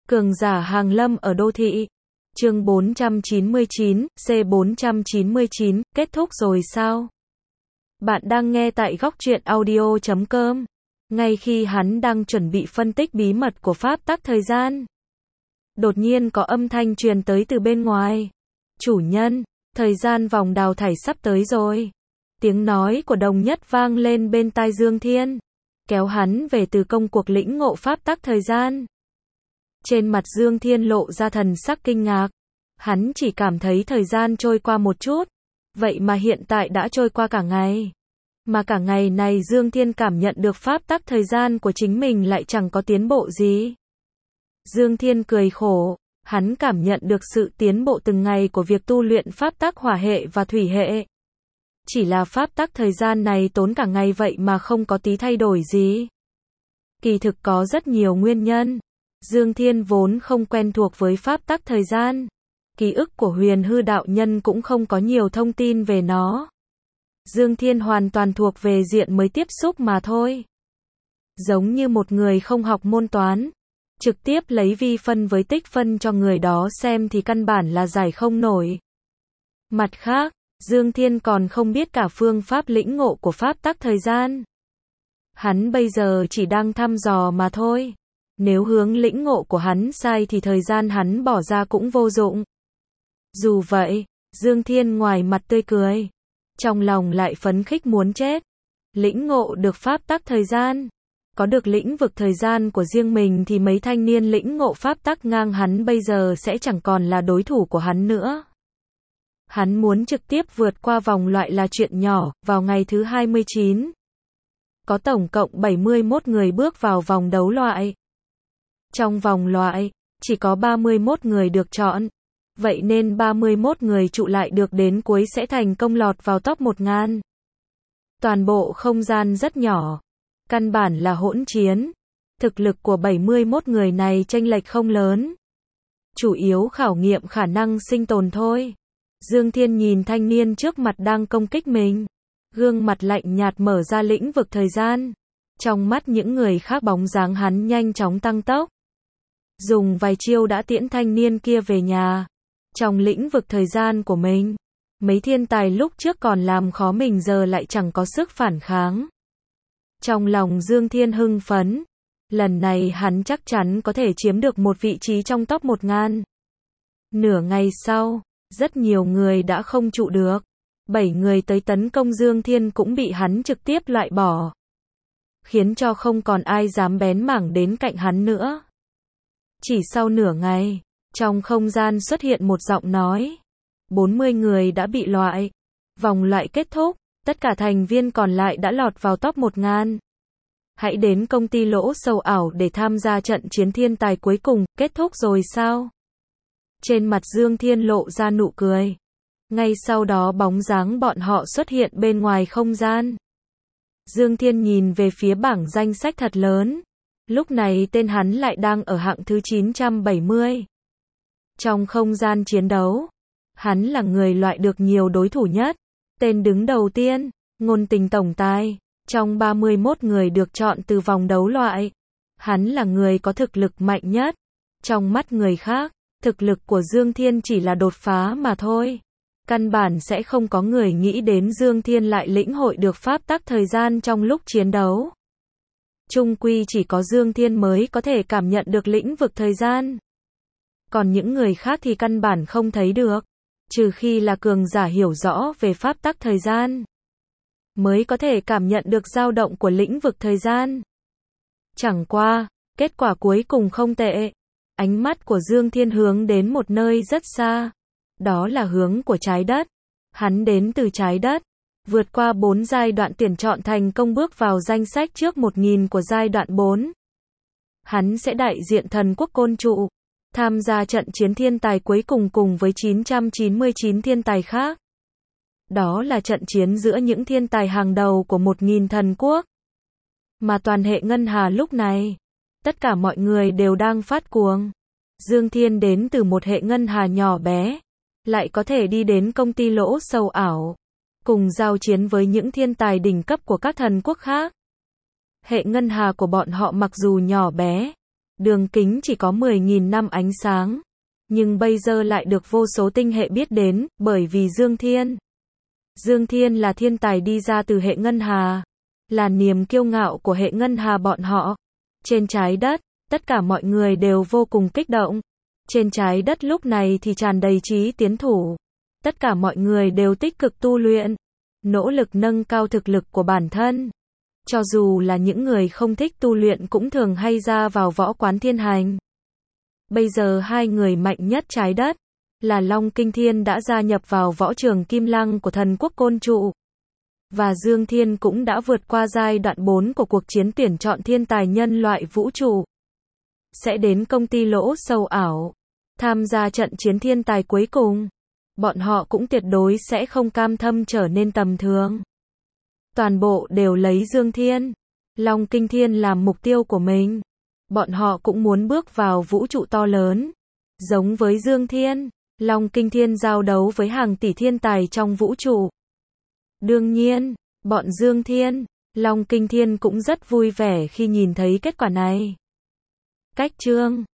Cường giả hàng lâm ở đô thị. Chương 499, C499, kết thúc rồi sao? Bạn đang nghe tại góc truyện audio.com. Ngay khi hắn đang chuẩn bị phân tích bí mật của pháp tắc thời gian, đột nhiên có âm thanh truyền tới từ bên ngoài. Chủ nhân, thời gian vòng đào thải sắp tới rồi. Tiếng nói của Đồng Nhất vang lên bên tai Dương Thiên, kéo hắn về từ công cuộc lĩnh ngộ pháp tắc thời gian. Trên mặt Dương Thiên lộ ra thần sắc kinh ngạc. Hắn chỉ cảm thấy thời gian trôi qua một chút, vậy mà hiện tại đã trôi qua cả ngày. Mà cả ngày này Dương Thiên cảm nhận được pháp tắc thời gian của chính mình lại chẳng có tiến bộ gì. Dương Thiên cười khổ, hắn cảm nhận được sự tiến bộ từng ngày của việc tu luyện pháp tắc hỏa hệ và thủy hệ. Chỉ là pháp tắc thời gian này tốn cả ngày vậy mà không có tí thay đổi gì. Kỳ thực có rất nhiều nguyên nhân. Dương Thiên vốn không quen thuộc với pháp tắc thời gian. Ký ức của Huyền Hư đạo nhân cũng không có nhiều thông tin về nó. Dương Thiên hoàn toàn thuộc về diện mới tiếp xúc mà thôi. Giống như một người không học môn toán, trực tiếp lấy vi phân với tích phân cho người đó xem thì căn bản là giải không nổi. Mặt khác, Dương Thiên còn không biết cả phương pháp lĩnh ngộ của pháp tắc thời gian. Hắn bây giờ chỉ đang thăm dò mà thôi. Nếu hướng lĩnh ngộ của hắn sai thì thời gian hắn bỏ ra cũng vô dụng. Dù vậy, Dương Thiên ngoài mặt tươi cười, trong lòng lại phấn khích muốn chết. Lĩnh ngộ được pháp tắc thời gian, có được lĩnh vực thời gian của riêng mình thì mấy thanh niên lĩnh ngộ pháp tắc ngang hắn bây giờ sẽ chẳng còn là đối thủ của hắn nữa. Hắn muốn trực tiếp vượt qua vòng loại là chuyện nhỏ. Vào ngày thứ 29, có tổng cộng 71 người bước vào vòng đấu loại. Trong vòng loại, chỉ có 31 người được chọn. Vậy nên 31 người trụ lại được đến cuối sẽ thành công lọt vào top 1000. Toàn bộ không gian rất nhỏ, căn bản là hỗn chiến. Thực lực của 71 người này chênh lệch không lớn. Chủ yếu khảo nghiệm khả năng sinh tồn thôi. Dương Thiên nhìn thanh niên trước mặt đang công kích mình. Gương mặt lạnh nhạt mở ra lĩnh vực thời gian. Trong mắt những người khác bóng dáng hắn nhanh chóng tăng tốc. Dùng vài chiêu đã tiễn thanh niên kia về nhà. Trong lĩnh vực thời gian của mình, mấy thiên tài lúc trước còn làm khó mình giờ lại chẳng có sức phản kháng. Trong lòng Dương Thiên hưng phấn. Lần này hắn chắc chắn có thể chiếm được một vị trí trong top 1000. Nửa ngày sau, rất nhiều người đã không trụ được. 7 người tới tấn công Dương Thiên cũng bị hắn trực tiếp loại bỏ, khiến cho không còn ai dám bén mảng đến cạnh hắn nữa. Chỉ sau nửa ngày, trong không gian xuất hiện một giọng nói. 40 người đã bị loại. Vòng loại kết thúc, tất cả thành viên còn lại đã lọt vào top 1000. Hãy đến công ty lỗ sâu ảo để tham gia trận chiến thiên tài cuối cùng. Kết thúc rồi sao? Trên mặt Dương Thiên lộ ra nụ cười. Ngay sau đó bóng dáng bọn họ xuất hiện bên ngoài không gian. Dương Thiên nhìn về phía bảng danh sách thật lớn. Lúc này tên hắn lại đang ở hạng thứ 970. Trong không gian chiến đấu, hắn là người loại được nhiều đối thủ nhất. Tên đứng đầu tiên, Ngôn Tình tổng tài. Trong 31 người được chọn từ vòng đấu loại, hắn là người có thực lực mạnh nhất. Trong mắt người khác, thực lực của Dương Thiên chỉ là đột phá mà thôi. Căn bản sẽ không có người nghĩ đến Dương Thiên lại lĩnh hội được pháp tắc thời gian trong lúc chiến đấu. Chung quy chỉ có Dương Thiên mới có thể cảm nhận được lĩnh vực thời gian. Còn những người khác thì căn bản không thấy được. Trừ khi là cường giả hiểu rõ về pháp tắc thời gian, mới có thể cảm nhận được dao động của lĩnh vực thời gian. Chẳng qua, kết quả cuối cùng không tệ. Ánh mắt của Dương Thiên hướng đến một nơi rất xa. Đó là hướng của trái đất. Hắn đến từ trái đất, vượt qua 4 giai đoạn tuyển chọn thành công bước vào danh sách trước 1000 của giai đoạn 4. Hắn sẽ đại diện thần quốc côn trụ, tham gia trận chiến thiên tài cuối cùng cùng với 999 thiên tài khác. Đó là trận chiến giữa những thiên tài hàng đầu của 1000 thần quốc. Mà toàn hệ ngân hà lúc này, tất cả mọi người đều đang phát cuồng. Dương Thiên đến từ một hệ ngân hà nhỏ bé, lại có thể đi đến công ty lỗ sâu ảo, cùng giao chiến với những thiên tài đỉnh cấp của các thần quốc khác. Hệ ngân hà của bọn họ mặc dù nhỏ bé, Đường kính chỉ có 10.000 năm ánh sáng. Nhưng bây giờ lại được vô số tinh hệ biết đến, bởi vì Dương Thiên. Dương Thiên là thiên tài đi ra từ hệ ngân hà. Là niềm kiêu ngạo của hệ ngân hà bọn họ. Trên trái đất, tất cả mọi người đều vô cùng kích động. Trên trái đất lúc này thì tràn đầy chí tiến thủ. Tất cả mọi người đều tích cực tu luyện. Nỗ lực nâng cao thực lực của bản thân. Cho dù là những người không thích tu luyện cũng thường hay ra vào võ quán thiên hành. Bây giờ hai người mạnh nhất trái đất là Long Kinh Thiên đã gia nhập vào võ trường Kim Lăng của thần quốc Côn Trụ. Và Dương Thiên cũng đã vượt qua giai đoạn 4 của cuộc chiến tuyển chọn thiên tài nhân loại vũ trụ. Sẽ đến công ty lỗ sâu ảo. Tham gia trận chiến thiên tài cuối cùng. Bọn họ cũng tuyệt đối sẽ không cam tâm trở nên tầm thường. Toàn bộ đều lấy Dương Thiên, Long Kinh Thiên làm mục tiêu của mình. Bọn họ cũng muốn bước vào vũ trụ to lớn. Giống với Dương Thiên, Long Kinh Thiên giao đấu với hàng tỷ thiên tài trong vũ trụ. Đương nhiên, bọn Dương Thiên, Long Kinh Thiên cũng rất vui vẻ khi nhìn thấy kết quả này. Cách chương